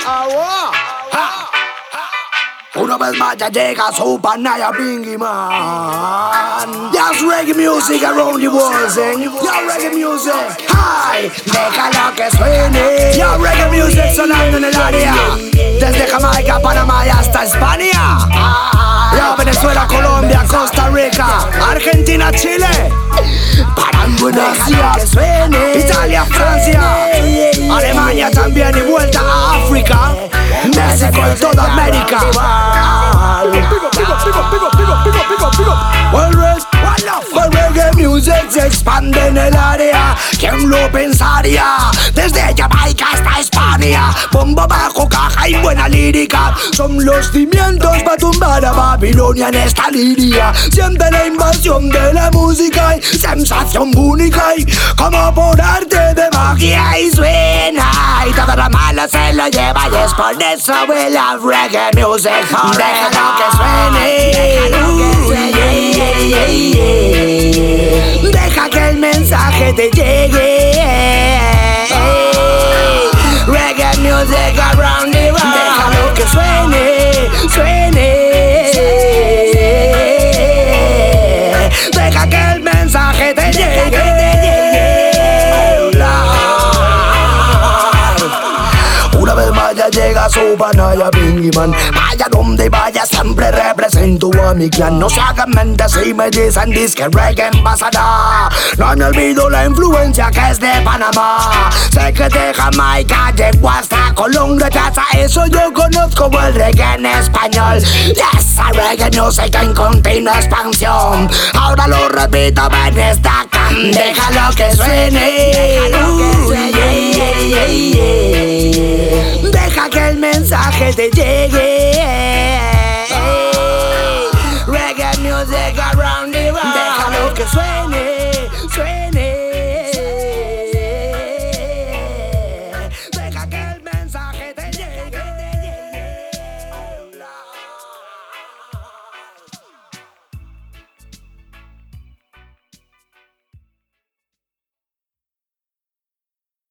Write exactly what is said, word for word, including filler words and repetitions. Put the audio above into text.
Agua. Una vez más ya llega su panaya Bingy Man. Just reggae music around the world, sing. Ya reggae music. Hi, déjalo que suene. Ya reggae music sonando en el área. Desde Jamaica, Panamá y hasta España. Ya Venezuela, Colombia, Costa Rica, Argentina, Chile. Parando en Asia, Italia, Francia, Alemania también y vuelta a África. México y toda América. El reggae music se expande en el área. ¿Quién lo pensaría? Desde Jamaica hasta España. Bombo bajo, caja y buena lírica son los cimientos para tumbar a Babilonia en esta liria. Siente la invasión de la música y sensación única y como por arte de magia y suena. Y todo lo malo se lo lleva y es por eso we love reggae music. Déjalo que suene. Déjalo que suene. Yeah, yeah, yeah. Deja que el mensaje te llegue. Reggae music around the world. Déjalo que suene, suene. Deja que el mensaje te llegue. Una vez más ya llega su panaya Bingy Man. Vaya donde vaya siempre represento a mi clan. No se hagan mentes si me dicen disque reggae pasará. No me olvido la influencia que es de Panamá. Sé que de Jamaica llegó hasta Colombia. Ya hasta eso yo conozco el reggae en español. Yes, a reggae music en continua expansión. Ahora lo repito en esta can. Déjalo que suene. Déjalo que suene. Yeah, yeah, yeah. Deja que el mensaje te llegue. Reggae music around the world. Déjalo que suene, suene.